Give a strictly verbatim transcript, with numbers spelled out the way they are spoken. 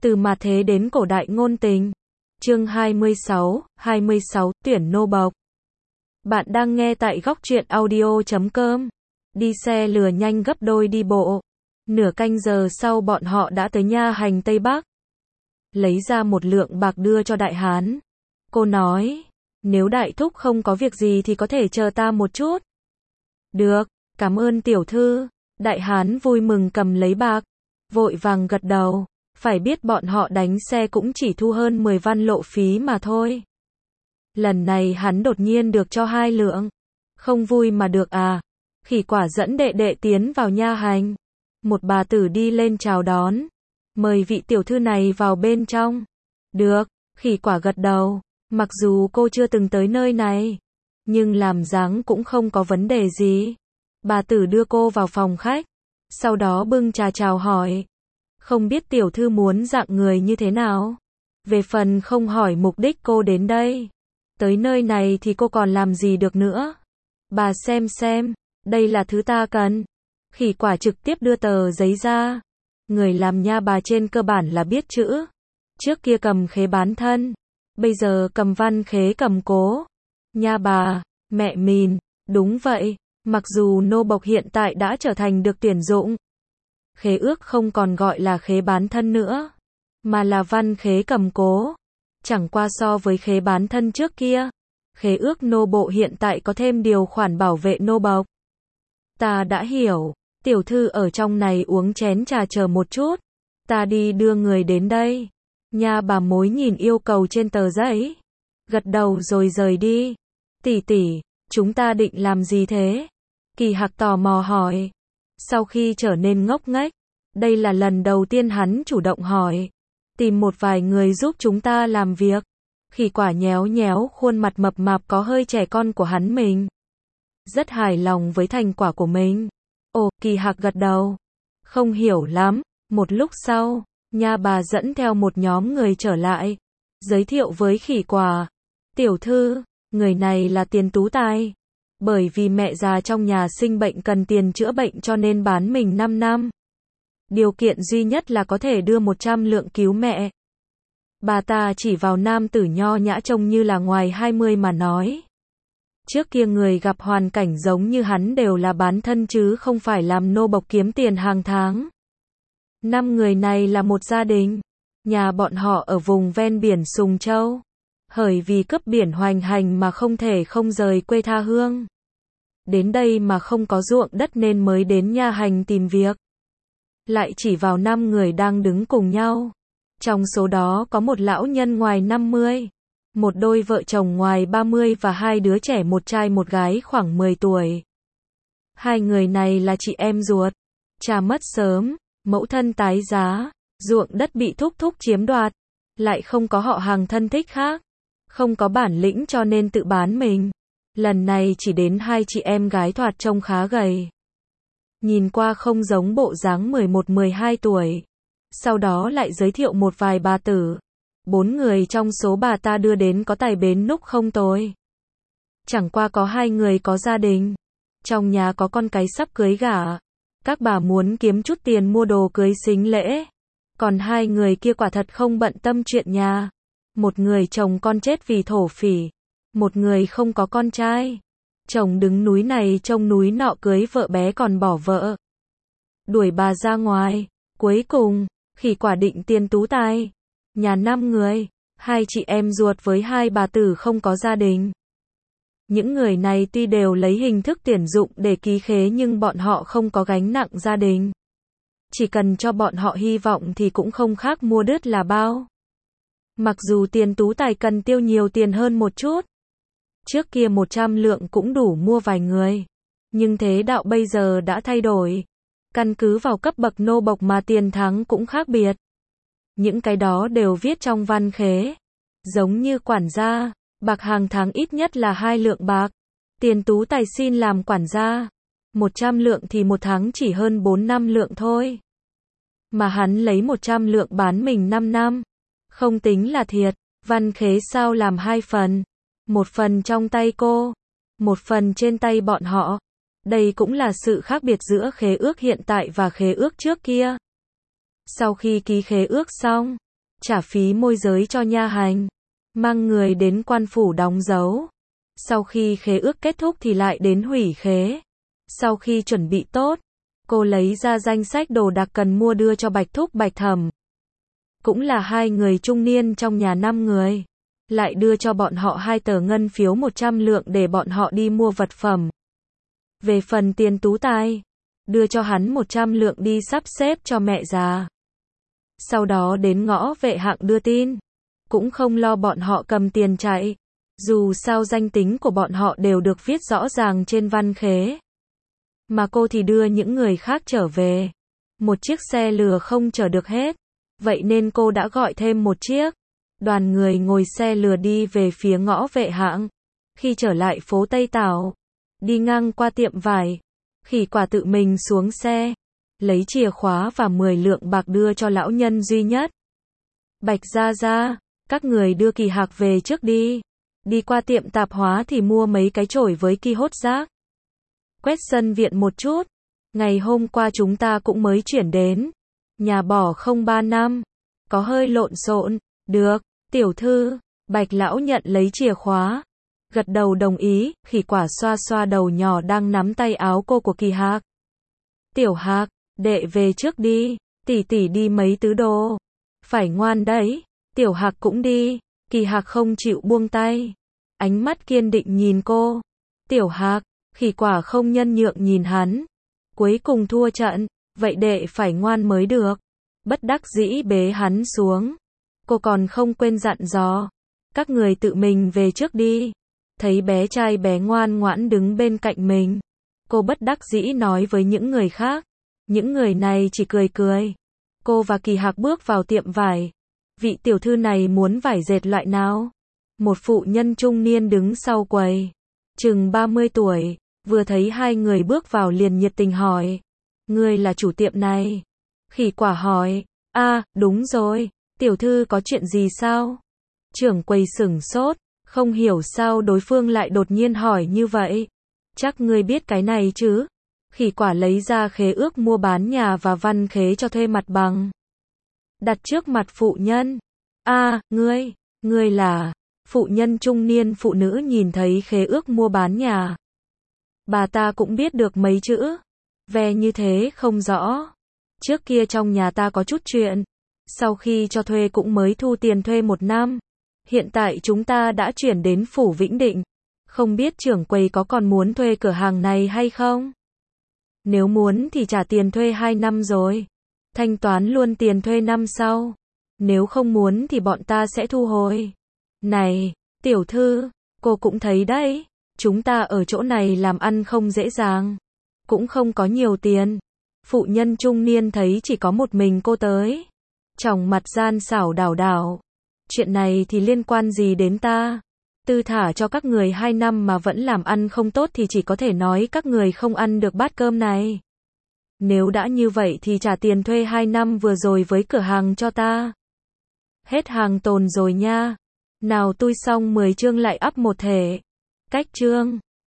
Từ mà thế đến cổ đại ngôn tình. Chương hai mươi sáu, hai mươi sáu, tuyển nô bộc. Bạn đang nghe tại góc truyện audio chấm com. Đi xe lừa nhanh gấp đôi đi bộ. Nửa canh giờ sau bọn họ đã tới nha hành Tây Bắc. Lấy ra một lượng bạc đưa cho đại hán. Cô nói, nếu đại thúc không có việc gì thì có thể chờ ta một chút. Được, cảm ơn tiểu thư. Đại hán vui mừng cầm lấy bạc, vội vàng gật đầu. Phải biết bọn họ đánh xe cũng chỉ thu hơn mười văn lộ phí mà thôi. Lần này hắn đột nhiên được cho hai lượng. Không vui mà được à. Khỉ quả dẫn đệ đệ tiến vào nha hành. Một bà tử đi lên chào đón. Mời vị tiểu thư này vào bên trong. Được, khỉ quả gật đầu. Mặc dù cô chưa từng tới nơi này, nhưng làm dáng cũng không có vấn đề gì. Bà tử đưa cô vào phòng khách. Sau đó bưng trà chào hỏi. Không biết tiểu thư muốn dạng người như thế nào? Về phần không hỏi mục đích cô đến đây. Tới nơi này thì cô còn làm gì được nữa? Bà xem xem, đây là thứ ta cần. Khỉ quả trực tiếp đưa tờ giấy ra. Người làm nha bà trên cơ bản là biết chữ. Trước kia cầm khế bán thân, bây giờ cầm văn khế cầm cố. Nha bà, mẹ mìn, đúng vậy, mặc dù nô bộc hiện tại đã trở thành được tuyển dụng. Khế ước không còn gọi là khế bán thân nữa, mà là văn khế cầm cố. Chẳng qua so với khế bán thân trước kia, khế ước nô bộ hiện tại có thêm điều khoản bảo vệ nô bộc. Ta đã hiểu, tiểu thư ở trong này uống chén trà chờ một chút. Ta đi đưa người đến đây. Nha bà mối nhìn yêu cầu trên tờ giấy, gật đầu rồi rời đi. Tỷ tỷ, chúng ta định làm gì thế? Kỳ Hạc tò mò hỏi. Sau khi trở nên ngốc nghếch, đây là lần đầu tiên hắn chủ động hỏi. Tìm một vài người giúp chúng ta làm việc. Khỉ quả nhéo nhéo khuôn mặt mập mạp có hơi trẻ con của hắn mình. Rất hài lòng với thành quả của mình. Ồ, Kỳ Hạc gật đầu. Không hiểu lắm. Một lúc sau, nha bà dẫn theo một nhóm người trở lại. Giới thiệu với khỉ quả. Tiểu thư, người này là Tiền Tú Tài. Bởi vì mẹ già trong nhà sinh bệnh cần tiền chữa bệnh cho nên bán mình năm năm. Điều kiện duy nhất là có thể đưa một trăm lượng cứu mẹ. Bà ta chỉ vào nam tử nho nhã trông như là ngoài hai mươi mà nói. Trước kia người gặp hoàn cảnh giống như hắn đều là bán thân chứ không phải làm nô bộc kiếm tiền hàng tháng. Năm người này là một gia đình. Nhà bọn họ ở vùng ven biển Sùng Châu. Hởi vì cướp biển hoành hành mà không thể không rời quê tha hương. Đến đây mà không có ruộng đất nên mới đến nha hành tìm việc. Lại chỉ vào năm người đang đứng cùng nhau. Trong số đó có một lão nhân ngoài năm mươi, một đôi vợ chồng ngoài ba mươi và hai đứa trẻ một trai một gái khoảng mười tuổi. Hai người này là chị em ruột. Cha mất sớm, mẫu thân tái giá, ruộng đất bị thúc thúc chiếm đoạt, lại không có họ hàng thân thích khác, không có bản lĩnh cho nên tự bán mình. Lần này chỉ đến hai chị em gái thoạt trông khá gầy. Nhìn qua không giống bộ dáng mười một mười hai tuổi. Sau đó lại giới thiệu một vài bà tử. Bốn người trong số bà ta đưa đến có tài bến núc không tồi. Chẳng qua có hai người có gia đình. Trong nhà có con cái sắp cưới gả. Các bà muốn kiếm chút tiền mua đồ cưới xính lễ. Còn hai người kia quả thật không bận tâm chuyện nhà. Một người chồng con chết vì thổ phỉ. Một người không có con trai. Chồng đứng núi này trông núi nọ cưới vợ bé còn bỏ vợ. Đuổi bà ra ngoài. Cuối cùng, khỉ quả định Tiền Tú Tài. Nhà năm người. Hai chị em ruột với hai bà tử không có gia đình. Những người này tuy đều lấy hình thức tuyển dụng để ký khế nhưng bọn họ không có gánh nặng gia đình. Chỉ cần cho bọn họ hy vọng thì cũng không khác mua đứt là bao. Mặc dù Tiền Tú Tài cần tiêu nhiều tiền hơn một chút. Trước kia một trăm lượng cũng đủ mua vài người. Nhưng thế đạo bây giờ đã thay đổi. Căn cứ vào cấp bậc nô bộc mà tiền thắng cũng khác biệt. Những cái đó đều viết trong văn khế. Giống như quản gia, bạc hàng tháng ít nhất là hai lượng bạc. Tiền Tú Tài xin làm quản gia. một trăm lượng thì một tháng chỉ hơn bốn năm lượng thôi. Mà hắn lấy một trăm lượng bán mình năm năm. Không tính là thiệt. Văn khế sao làm hai phần. Một phần trong tay cô, một phần trên tay bọn họ. Đây cũng là sự khác biệt giữa khế ước hiện tại và khế ước trước kia. Sau khi ký khế ước xong, trả phí môi giới cho nha hành, mang người đến quan phủ đóng dấu. Sau khi khế ước kết thúc thì lại đến hủy khế. Sau khi chuẩn bị tốt, cô lấy ra danh sách đồ đạc cần mua đưa cho Bạch Thúc Bạch Thẩm. Cũng là hai người trung niên trong nhà năm người. Lại đưa cho bọn họ hai tờ ngân phiếu một trăm lượng để bọn họ đi mua vật phẩm. Về phần tiền tú tài, đưa cho hắn một trăm lượng đi sắp xếp cho mẹ già. Sau đó đến ngõ Vệ Hạng đưa tin. Cũng không lo bọn họ cầm tiền chạy. Dù sao danh tính của bọn họ đều được viết rõ ràng trên văn khế. Mà cô thì đưa những người khác trở về. Một chiếc xe lừa không chở được hết. Vậy nên cô đã gọi thêm một chiếc. Đoàn người ngồi xe lừa đi về phía ngõ Vệ Hạng. Khi trở lại phố Tây Tảo, đi ngang qua tiệm vải, Khỉ Quả tự mình xuống xe, lấy chìa khóa và mười lượng bạc đưa cho lão nhân duy nhất. Bạch gia gia, các người đưa Kỳ Hạc về trước đi. Đi qua tiệm tạp hóa thì mua mấy cái chổi với ki hốt rác. Quét sân viện một chút. Ngày hôm qua chúng ta cũng mới chuyển đến. Nhà bỏ không ba năm. Có hơi lộn xộn. Được, tiểu thư. Bạch lão nhận lấy chìa khóa. Gật đầu đồng ý. Khỉ Quả xoa xoa đầu nhỏ đang nắm tay áo cô của Kỳ Hạc. Tiểu Hạc, đệ về trước đi. Tỷ tỷ đi mấy tứ đồ. Phải ngoan đấy. Tiểu Hạc cũng đi. Kỳ Hạc không chịu buông tay. Ánh mắt kiên định nhìn cô. Tiểu Hạc, Khỉ Quả không nhân nhượng nhìn hắn. Cuối cùng thua trận. Vậy đệ phải ngoan mới được. Bất đắc dĩ bế hắn xuống. Cô còn không quên dặn dò. Các người tự mình về trước đi. Thấy bé trai bé ngoan ngoãn đứng bên cạnh mình. Cô bất đắc dĩ nói với những người khác. Những người này chỉ cười cười. Cô và Kỳ Hạc bước vào tiệm vải. Vị tiểu thư này muốn vải dệt loại nào? Một phụ nhân trung niên đứng sau quầy. Chừng ba mươi tuổi. Vừa thấy hai người bước vào liền nhiệt tình hỏi. Ngươi là chủ tiệm này? Khỉ Quả hỏi. A, đúng rồi. Tiểu thư có chuyện gì sao? Trưởng quầy sửng sốt. Không hiểu sao đối phương lại đột nhiên hỏi như vậy. Chắc ngươi biết cái này chứ? Khỉ Quả lấy ra khế ước mua bán nhà và văn khế cho thuê mặt bằng. Đặt trước mặt phụ nhân. A, ngươi, ngươi là... Phụ nhân trung niên phụ nữ nhìn thấy khế ước mua bán nhà. Bà ta cũng biết được mấy chữ. Ve như thế không rõ. Trước kia trong nhà ta có chút chuyện. Sau khi cho thuê cũng mới thu tiền thuê một năm. Hiện tại chúng ta đã chuyển đến phủ Vĩnh Định. Không biết trưởng quầy có còn muốn thuê cửa hàng này hay không? Nếu muốn thì trả tiền thuê hai năm rồi. Thanh toán luôn tiền thuê năm sau. Nếu không muốn thì bọn ta sẽ thu hồi. Này, tiểu thư, cô cũng thấy đấy. Chúng ta ở chỗ này làm ăn không dễ dàng. Cũng không có nhiều tiền. Phụ nhân trung niên thấy chỉ có một mình cô tới. Tròng mặt gian xảo đảo đảo. Chuyện này thì liên quan gì đến ta? Tư thả cho các người hai năm mà vẫn làm ăn không tốt thì chỉ có thể nói các người không ăn được bát cơm này. Nếu đã như vậy thì trả tiền thuê hai năm vừa rồi với cửa hàng cho ta. Hết hàng tồn rồi nha. Nào tôi xong mười chương lại up một thể. Cách chương.